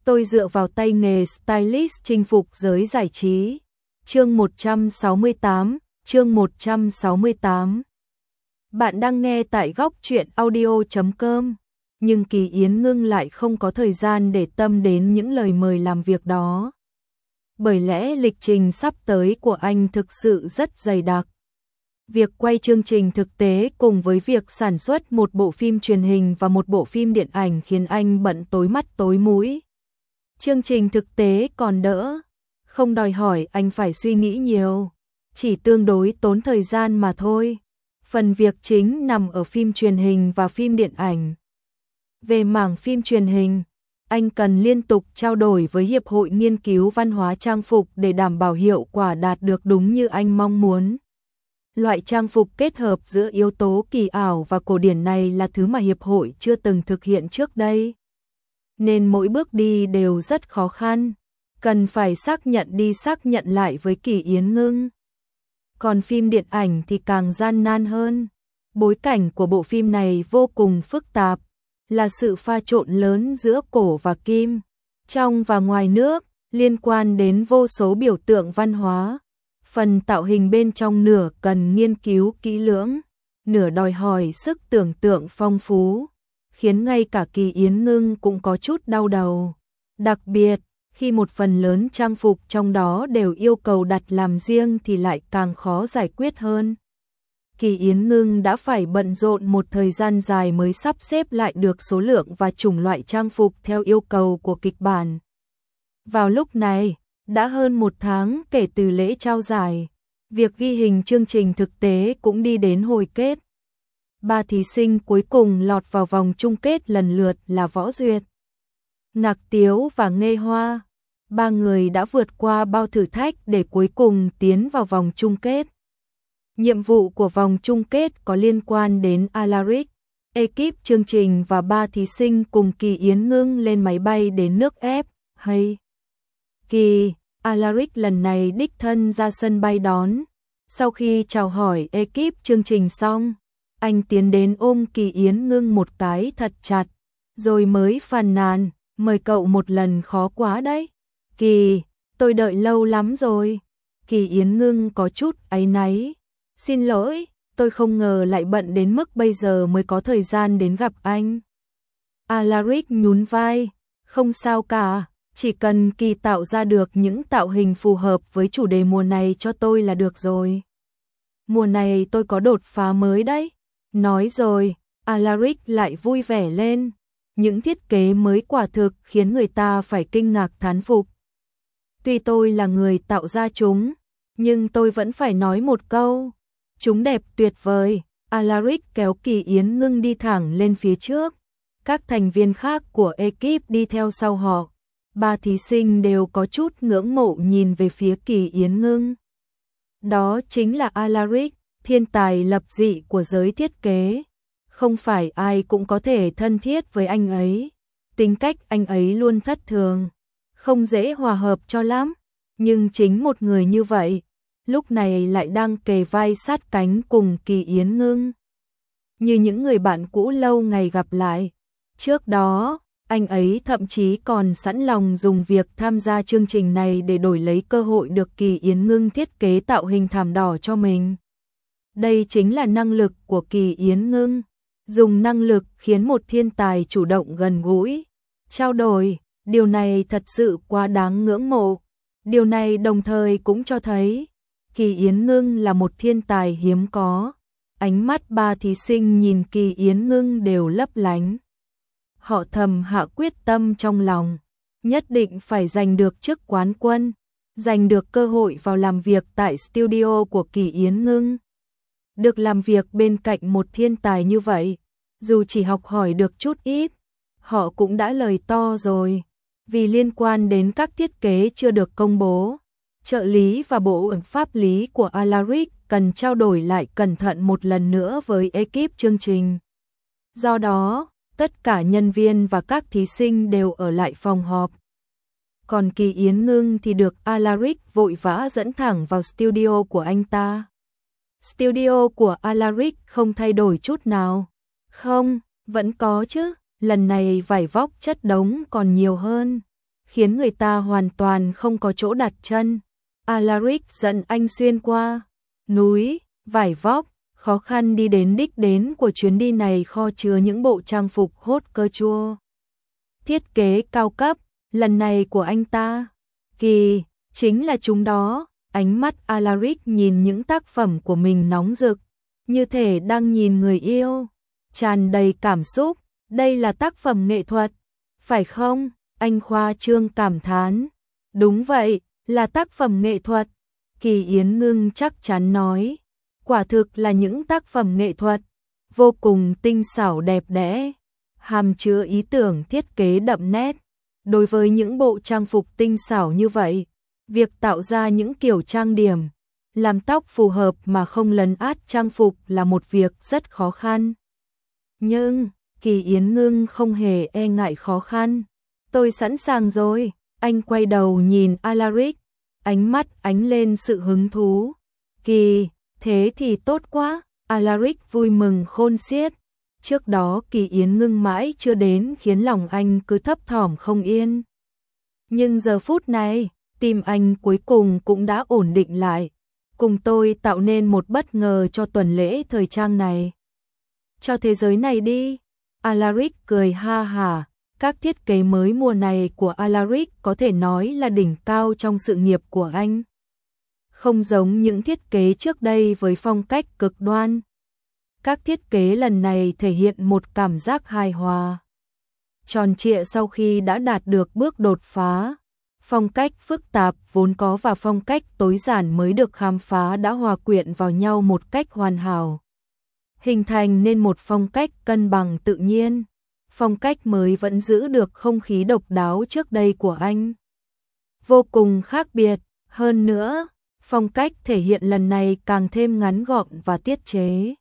Tôi dựa vào tay nghề stylist chinh phục giới giải trí. Chương 168, chương 168. Bạn đang nghe tại góc truyện audio.com. Nhưng Kỳ Yến Ngưng lại không có thời gian để tâm đến những lời mời làm việc đó. Bởi lẽ lịch trình sắp tới của anh thực sự rất dày đặc. Việc quay chương trình thực tế cùng với việc sản xuất một bộ phim truyền hình và một bộ phim điện ảnh khiến anh bận tối mắt tối mũi. Chương trình thực tế còn đỡ, không đòi hỏi anh phải suy nghĩ nhiều, chỉ tương đối tốn thời gian mà thôi. Phần việc chính nằm ở phim truyền hình và phim điện ảnh. Về mảng phim truyền hình, anh cần liên tục trao đổi với Hiệp hội Nghiên cứu Văn hóa Trang phục để đảm bảo hiệu quả đạt được đúng như anh mong muốn. Loại trang phục kết hợp giữa yếu tố kỳ ảo và cổ điển này là thứ mà Hiệp hội chưa từng thực hiện trước đây. Nên mỗi bước đi đều rất khó khăn, cần phải xác nhận đi xác nhận lại với Kỳ Yến Ngưng. Còn phim điện ảnh thì càng gian nan hơn. Bối cảnh của bộ phim này vô cùng phức tạp, là sự pha trộn lớn giữa cổ và kim, trong và ngoài nước, liên quan đến vô số biểu tượng văn hóa. Phần tạo hình bên trong nửa cần nghiên cứu kỹ lưỡng, nửa đòi hỏi sức tưởng tượng phong phú, khiến ngay cả Kỳ Yến Ngưng cũng có chút đau đầu. Đặc biệt, khi một phần lớn trang phục trong đó đều yêu cầu đặt làm riêng thì lại càng khó giải quyết hơn. Kỳ Yến Ngưng đã phải bận rộn một thời gian dài mới sắp xếp lại được số lượng và chủng loại trang phục theo yêu cầu của kịch bản. Vào lúc này, đã hơn một tháng kể từ lễ trao giải, việc ghi hình chương trình thực tế cũng đi đến hồi kết. 3 thí sinh cuối cùng lọt vào vòng chung kết lần lượt là Võ Duyệt, Ngạc Tiếu và Nghê Hoa. 3 người đã vượt qua bao thử thách để cuối cùng tiến vào vòng chung kết. Nhiệm vụ của vòng chung kết có liên quan đến Alaric, ekip chương trình và 3 thí sinh cùng Kỳ Yến Ngưng lên máy bay đến nước Ép, hay Kỳ. Alaric lần này đích thân ra sân bay đón. Sau khi chào hỏi ekip chương trình xong, anh tiến đến ôm Kỳ Yến Ngưng một cái thật chặt, rồi mới phàn nàn, mời cậu một lần khó quá đấy. Kỳ, tôi đợi lâu lắm rồi. Kỳ Yến Ngưng có chút áy náy. Xin lỗi, tôi không ngờ lại bận đến mức bây giờ mới có thời gian đến gặp anh. Alaric nhún vai, không sao cả, chỉ cần Kỳ tạo ra được những tạo hình phù hợp với chủ đề mùa này cho tôi là được rồi. Mùa này tôi có đột phá mới đấy. Nói rồi, Alaric lại vui vẻ lên. Những thiết kế mới quả thực khiến người ta phải kinh ngạc thán phục. Tuy tôi là người tạo ra chúng, nhưng tôi vẫn phải nói một câu. Chúng đẹp tuyệt vời. Alaric kéo Kỳ Yến Ngưng đi thẳng lên phía trước. Các thành viên khác của ekip đi theo sau họ. 3 thí sinh đều có chút ngưỡng mộ nhìn về phía Kỳ Yến Ngưng. Đó chính là Alaric, thiên tài lập dị của giới thiết kế. Không phải ai cũng có thể thân thiết với anh ấy. Tính cách anh ấy luôn thất thường, không dễ hòa hợp cho lắm. Nhưng chính một người như vậy, lúc này lại đang kề vai sát cánh cùng Kỳ Yến Ngưng. Như những người bạn cũ lâu ngày gặp lại. Trước đó, anh ấy thậm chí còn sẵn lòng dùng việc tham gia chương trình này để đổi lấy cơ hội được Kỳ Yến Ngưng thiết kế tạo hình thảm đỏ cho mình. Đây chính là năng lực của Kỳ Yến Ngưng. Dùng năng lực khiến một thiên tài chủ động gần gũi, trao đổi, điều này thật sự quá đáng ngưỡng mộ. Điều này đồng thời cũng cho thấy Kỳ Yến Ngưng là một thiên tài hiếm có. Ánh mắt 3 thí sinh nhìn Kỳ Yến Ngưng đều lấp lánh. Họ thầm hạ quyết tâm trong lòng, nhất định phải giành được chức quán quân, giành được cơ hội vào làm việc tại studio của Kỳ Yến Ngưng. Được làm việc bên cạnh một thiên tài như vậy, dù chỉ học hỏi được chút ít, họ cũng đã lời to rồi. Vì liên quan đến các thiết kế chưa được công bố, trợ lý và bộ ẩn pháp lý của Alaric cần trao đổi lại cẩn thận một lần nữa với ekip chương trình. Do đó, tất cả nhân viên và các thí sinh đều ở lại phòng họp. Còn Kỳ Yến Ngưng thì được Alaric vội vã dẫn thẳng vào studio của anh ta. Studio của Alaric không thay đổi chút nào. Không, vẫn có chứ, lần này vải vóc chất đống còn nhiều hơn. khiến người ta hoàn toàn không có chỗ đặt chân. Alaric dẫn anh xuyên qua núi, vải vóc, khó khăn đi đến đích đến của chuyến đi này, kho chứa những bộ trang phục haute couture. Thiết kế cao cấp, lần này của anh ta, kỳ, chính là chúng đó. Ánh mắt Alaric nhìn những tác phẩm của mình nóng rực, như thể đang nhìn người yêu, tràn đầy cảm xúc. Đây là tác phẩm nghệ thuật, phải không? Anh khoa trương cảm thán. Đúng vậy, là tác phẩm nghệ thuật. Kỳ Yến Ngưng chắc chắn nói. Quả thực là những tác phẩm nghệ thuật, vô cùng tinh xảo đẹp đẽ, hàm chứa ý tưởng thiết kế đậm nét. Đối với những bộ trang phục tinh xảo như vậy, việc tạo ra những kiểu trang điểm, làm tóc phù hợp mà không lấn át trang phục là một việc rất khó khăn. Nhưng, Kỳ Yến Ngưng không hề e ngại khó khăn. Tôi sẵn sàng rồi. Anh quay đầu nhìn Alaric, ánh mắt ánh lên sự hứng thú. Kỳ, thế thì tốt quá. Alaric vui mừng khôn xiết. Trước đó Kỳ Yến Ngưng mãi chưa đến khiến lòng anh cứ thấp thỏm không yên. Nhưng giờ phút này, tim anh cuối cùng cũng đã ổn định lại. Cùng tôi tạo nên một bất ngờ cho tuần lễ thời trang này. Cho thế giới này đi. Alaric cười ha hả. Các thiết kế mới mùa này của Alaric có thể nói là đỉnh cao trong sự nghiệp của anh. Không giống những thiết kế trước đây với phong cách cực đoan. Các thiết kế lần này thể hiện một cảm giác hài hòa, tròn trịa sau khi đã đạt được bước đột phá. Phong cách phức tạp vốn có và phong cách tối giản mới được khám phá đã hòa quyện vào nhau một cách hoàn hảo, hình thành nên một phong cách cân bằng tự nhiên. Phong cách mới vẫn giữ được không khí độc đáo trước đây của anh, vô cùng khác biệt. Hơn nữa, phong cách thể hiện lần này càng thêm ngắn gọn và tiết chế.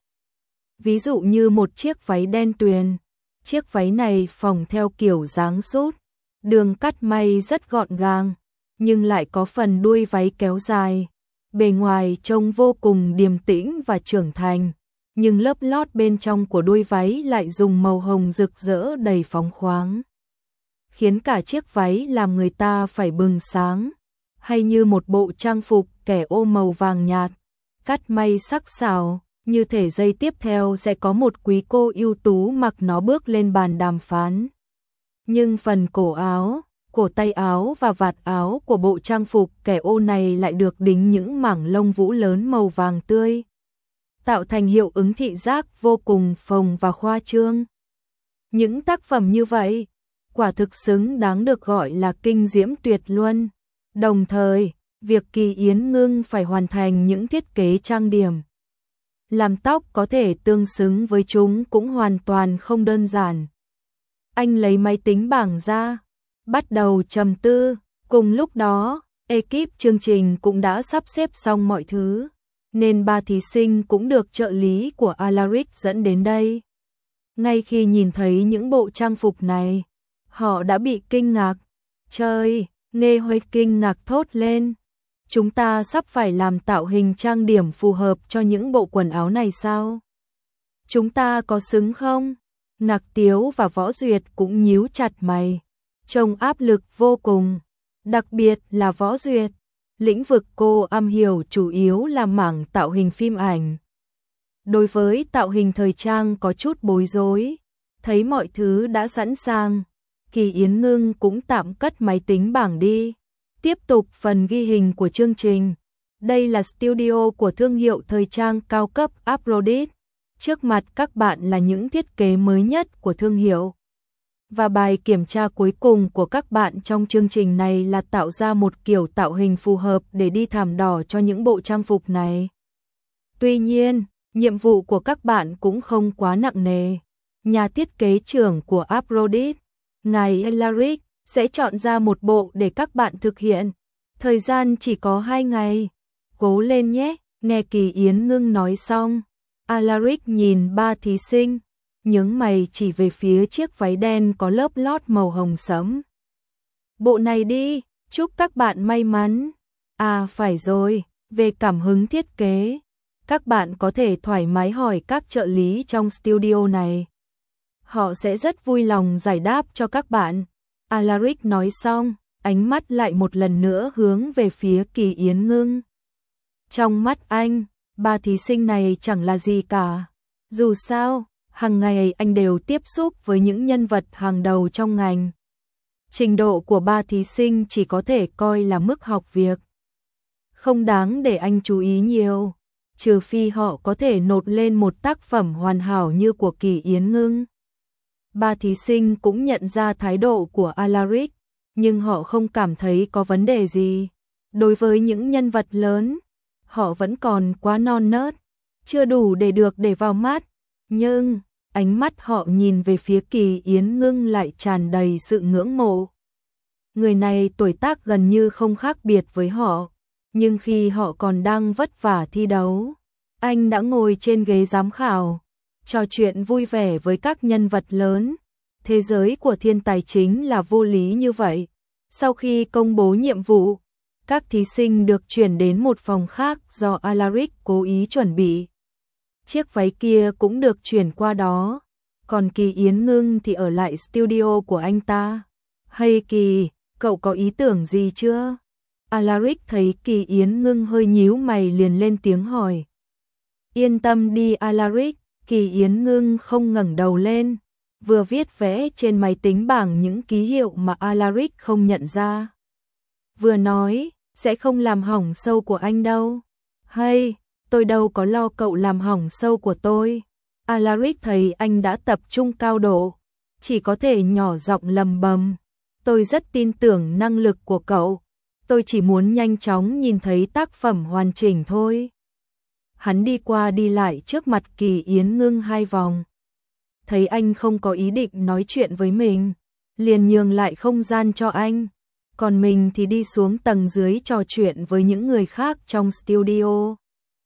Ví dụ như một chiếc váy đen tuyền. Chiếc váy này phồng theo kiểu dáng sút, đường cắt may rất gọn gàng, nhưng lại có phần đuôi váy kéo dài. Bề ngoài trông vô cùng điềm tĩnh và trưởng thành, nhưng lớp lót bên trong của đuôi váy lại dùng màu hồng rực rỡ đầy phóng khoáng, khiến cả chiếc váy làm người ta phải bừng sáng. Hay như một bộ trang phục kẻ ô màu vàng nhạt, cắt may sắc sảo, như thể giây tiếp theo sẽ có một quý cô ưu tú mặc nó bước lên bàn đàm phán. Nhưng phần cổ áo, cổ tay áo và vạt áo của bộ trang phục kẻ ô này lại được đính những mảng lông vũ lớn màu vàng tươi, tạo thành hiệu ứng thị giác vô cùng phồng và khoa trương. Những tác phẩm như vậy, quả thực xứng đáng được gọi là kinh diễm tuyệt luân. Đồng thời, việc Kỳ Yến Ngưng phải hoàn thành những thiết kế trang điểm, làm tóc có thể tương xứng với chúng cũng hoàn toàn không đơn giản. Anh lấy máy tính bảng ra, bắt đầu trầm tư. Cùng lúc đó, ekip chương trình cũng đã sắp xếp xong mọi thứ, nên ba thí sinh cũng được trợ lý của Alaric dẫn đến đây. Ngay khi nhìn thấy những bộ trang phục này, họ đã bị kinh ngạc. Trời, Nghe Huệ kinh ngạc thốt lên. Chúng ta sắp phải làm tạo hình trang điểm phù hợp cho những bộ quần áo này sao? Chúng ta có xứng không? Ngạc Tiếu và Võ Duyệt cũng nhíu chặt mày, trông áp lực vô cùng. Đặc biệt là Võ Duyệt, lĩnh vực cô am hiểu chủ yếu là mảng tạo hình phim ảnh. Đối với tạo hình thời trang có chút bối rối. Thấy mọi thứ đã sẵn sàng, Kỳ Yến Ngưng cũng tạm cất máy tính bảng đi. Tiếp tục phần ghi hình của chương trình. Đây là studio của thương hiệu thời trang cao cấp Aphrodite. Trước mặt các bạn là những thiết kế mới nhất của thương hiệu. Và bài kiểm tra cuối cùng của các bạn trong chương trình này là tạo ra một kiểu tạo hình phù hợp để đi thảm đỏ cho những bộ trang phục này. Tuy nhiên, nhiệm vụ của các bạn cũng không quá nặng nề. Nhà thiết kế trưởng của Aphrodite, ngài Alaric, sẽ chọn ra một bộ để các bạn thực hiện. Thời gian chỉ có 2 ngày. Cố lên nhé. Nghe Kỳ Yến Ngưng nói xong, Alaric nhìn ba thí sinh, nhướng mày chỉ về phía chiếc váy đen có lớp lót màu hồng sẫm. Bộ này đi, chúc các bạn may mắn. À phải rồi, về cảm hứng thiết kế, các bạn có thể thoải mái hỏi các trợ lý trong studio này. Họ sẽ rất vui lòng giải đáp cho các bạn. Alaric nói xong, ánh mắt lại một lần nữa hướng về phía Kỳ Yến Ngưng. Trong mắt anh, ba thí sinh này chẳng là gì cả. Dù sao, hàng ngày anh đều tiếp xúc với những nhân vật hàng đầu trong ngành. Trình độ của ba thí sinh chỉ có thể coi là mức học việc. Không đáng để anh chú ý nhiều, trừ phi họ có thể nộp lên một tác phẩm hoàn hảo như của Kỳ Yến Ngưng. Ba thí sinh cũng nhận ra thái độ của Alaric, nhưng họ không cảm thấy có vấn đề gì. Đối với những nhân vật lớn, họ vẫn còn quá non nớt, chưa đủ để được để vào mắt. Nhưng, ánh mắt họ nhìn về phía Kỳ Yến Ngưng lại tràn đầy sự ngưỡng mộ. Người này tuổi tác gần như không khác biệt với họ, nhưng khi họ còn đang vất vả thi đấu, anh đã ngồi trên ghế giám khảo, trò chuyện vui vẻ với các nhân vật lớn. Thế giới của thiên tài chính là vô lý như vậy. Sau khi công bố nhiệm vụ, các thí sinh được chuyển đến một phòng khác do Alaric cố ý chuẩn bị. Chiếc váy kia cũng được chuyển qua đó, còn Kỳ Yến Ngưng thì ở lại studio của anh ta. Hay Kỳ, cậu có ý tưởng gì chưa? Alaric thấy Kỳ Yến Ngưng hơi nhíu mày liền lên tiếng hỏi. Yên tâm đi Alaric, Kỳ Yến Ngưng không ngẩng đầu lên, vừa viết vẽ trên máy tính bảng những ký hiệu mà Alaric không nhận ra. Vừa nói, sẽ không làm hỏng show của anh đâu. Hay, tôi đâu có lo cậu làm hỏng show của tôi. Alaric thấy anh đã tập trung cao độ, chỉ có thể nhỏ giọng lầm bầm. Tôi rất tin tưởng năng lực của cậu, tôi chỉ muốn nhanh chóng nhìn thấy tác phẩm hoàn chỉnh thôi. Hắn đi qua đi lại trước mặt Kỳ Yến Ngưng 2 vòng. Thấy anh không có ý định nói chuyện với mình, liền nhường lại không gian cho anh. Còn mình thì đi xuống tầng dưới trò chuyện với những người khác trong studio.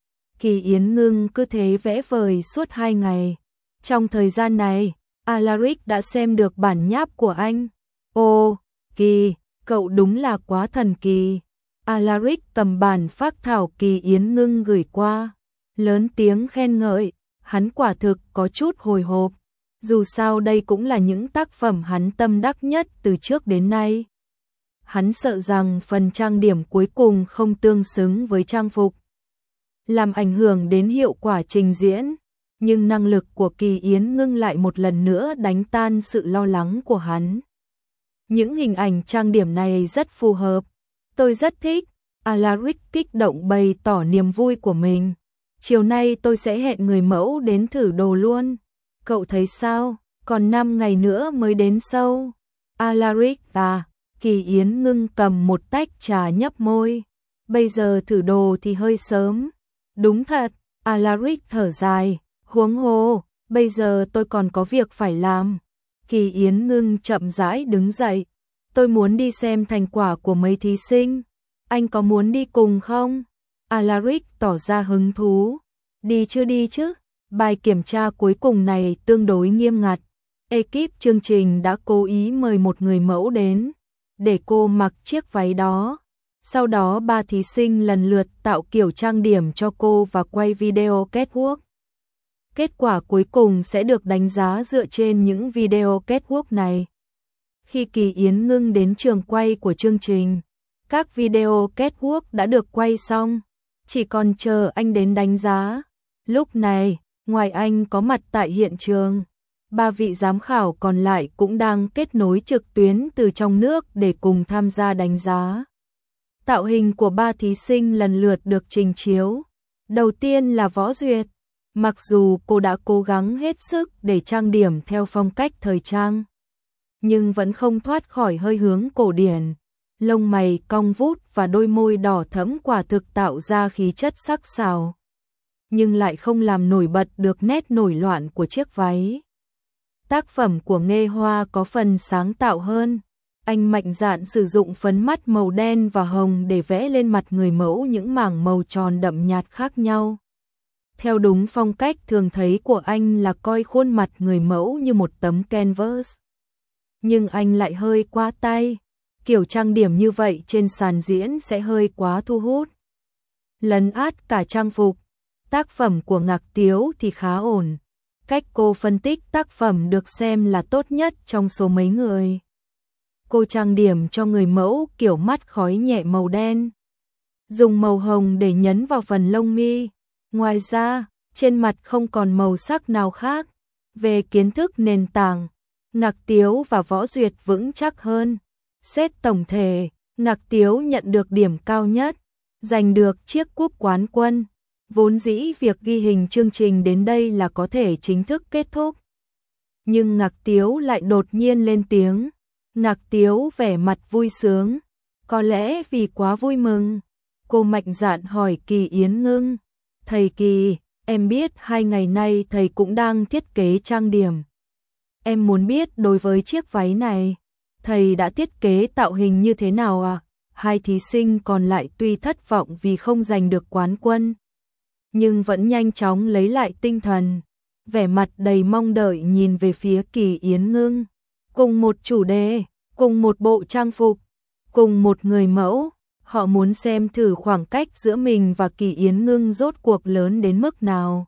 Kỳ Yến Ngưng cứ thế vẽ vời suốt 2 ngày. Trong thời gian này, Alaric đã xem được bản nháp của anh. Ô, Kỳ, cậu đúng là quá thần kỳ. Alaric cầm bản phác thảo Kỳ Yến Ngưng gửi qua, lớn tiếng khen ngợi. Hắn quả thực có chút hồi hộp. Dù sao đây cũng là những tác phẩm hắn tâm đắc nhất từ trước đến nay. Hắn sợ rằng phần trang điểm cuối cùng không tương xứng với trang phục, làm ảnh hưởng đến hiệu quả trình diễn. Nhưng năng lực của Kỳ Yến Ngưng lại một lần nữa đánh tan sự lo lắng của hắn. Những hình ảnh trang điểm này rất phù hợp. Tôi rất thích. Alaric kích động bày tỏ niềm vui của mình. Chiều nay tôi sẽ hẹn người mẫu đến thử đồ luôn. Cậu thấy sao? Còn 5 ngày nữa mới đến show. Alaric à? Kỳ Yến Ngưng cầm một tách trà nhấp môi. Bây giờ thử đồ thì hơi sớm. Đúng thật. Alaric thở dài. Huống hồ, bây giờ tôi còn có việc phải làm. Kỳ Yến Ngưng chậm rãi đứng dậy. Tôi muốn đi xem thành quả của mấy thí sinh. Anh có muốn đi cùng không? Alaric tỏ ra hứng thú. Đi chứ. Bài kiểm tra cuối cùng này tương đối nghiêm ngặt. Ekip chương trình đã cố ý mời một người mẫu đến, để cô mặc chiếc váy đó. Sau đó 3 thí sinh lần lượt tạo kiểu trang điểm cho cô và quay video catwalk. Kết quả cuối cùng sẽ được đánh giá dựa trên những video catwalk này. Khi Kỳ Yến Ngưng đến trường quay của chương trình, các video catwalk đã được quay xong, chỉ còn chờ anh đến đánh giá. Lúc này, ngoài anh có mặt tại hiện trường, 3 vị giám khảo còn lại cũng đang kết nối trực tuyến từ trong nước để cùng tham gia đánh giá. Tạo hình của 3 thí sinh lần lượt được trình chiếu. Đầu tiên là Võ Duyệt. Mặc dù cô đã cố gắng hết sức để trang điểm theo phong cách thời trang, nhưng vẫn không thoát khỏi hơi hướng cổ điển. Lông mày cong vút và đôi môi đỏ thẫm quả thực tạo ra khí chất sắc sảo, nhưng lại không làm nổi bật được nét nổi loạn của chiếc váy. Tác phẩm của Nghê Hoa có phần sáng tạo hơn. Anh mạnh dạn sử dụng phấn mắt màu đen và hồng để vẽ lên mặt người mẫu những mảng màu tròn đậm nhạt khác nhau. Theo đúng phong cách thường thấy của anh là coi khuôn mặt người mẫu như một tấm canvas. Nhưng anh lại hơi quá tay. Kiểu trang điểm như vậy trên sàn diễn sẽ hơi quá thu hút, lấn át cả trang phục. Tác phẩm của Ngạc Tiếu thì khá ổn. Cách cô phân tích tác phẩm được xem là tốt nhất trong số mấy người. cô trang điểm cho người mẫu kiểu mắt khói nhẹ màu đen, dùng màu hồng để nhấn vào phần lông mi. Ngoài ra, trên mặt không còn màu sắc nào khác. Về kiến thức nền tảng, Ngạc Tiếu và Võ Duyệt vững chắc hơn. Xét tổng thể, Ngạc Tiếu nhận được điểm cao nhất, giành được chiếc cúp quán quân. Vốn dĩ việc ghi hình chương trình đến đây là có thể chính thức kết thúc. Nhưng Ngạc Tiếu lại đột nhiên lên tiếng. Ngạc Tiếu vẻ mặt vui sướng. Có lẽ vì quá vui mừng, cô mạnh dạn hỏi Kỳ Yến Ngưng. Thầy Kỳ, em biết 2 ngày nay thầy cũng đang thiết kế trang điểm. Em muốn biết đối với chiếc váy này, thầy đã thiết kế tạo hình như thế nào à? Hai thí sinh còn lại tuy thất vọng vì không giành được quán quân, nhưng vẫn nhanh chóng lấy lại tinh thần, vẻ mặt đầy mong đợi nhìn về phía Kỳ Yến Ngưng. Cùng một chủ đề, cùng một bộ trang phục, cùng một người mẫu, họ muốn xem thử khoảng cách giữa mình và Kỳ Yến Ngưng rốt cuộc lớn đến mức nào.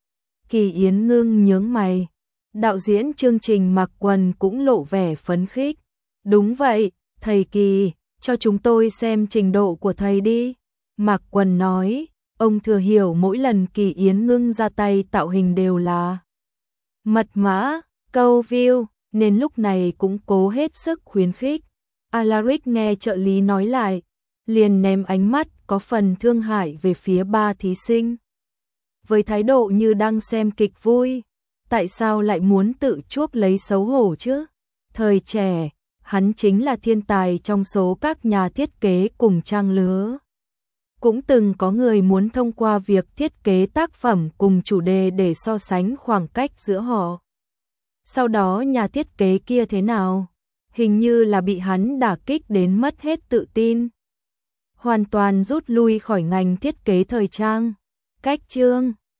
Kỳ Yến Ngưng nhướng mày, đạo diễn chương trình mặc quần cũng lộ vẻ phấn khích. Đúng vậy, thầy Kỳ, cho chúng tôi xem trình độ của thầy đi. Mạc Quần nói, ông thừa hiểu mỗi lần Kỳ Yến Ngưng ra tay tạo hình đều là mật mã, câu view, nên lúc này cũng cố hết sức khuyến khích. Alaric nghe trợ lý nói lại, liền ném ánh mắt có phần thương hại về phía 3 thí sinh. Với thái độ như đang xem kịch vui, tại sao lại muốn tự chuốc lấy xấu hổ chứ? Thời trẻ, hắn chính là thiên tài trong số các nhà thiết kế cùng trang lứa. Cũng từng có người muốn thông qua việc thiết kế tác phẩm cùng chủ đề để so sánh khoảng cách giữa họ. Sau đó nhà thiết kế kia thế nào? Hình như là bị hắn đả kích đến mất hết tự tin. Hoàn toàn rút lui khỏi ngành thiết kế thời trang. Cách chương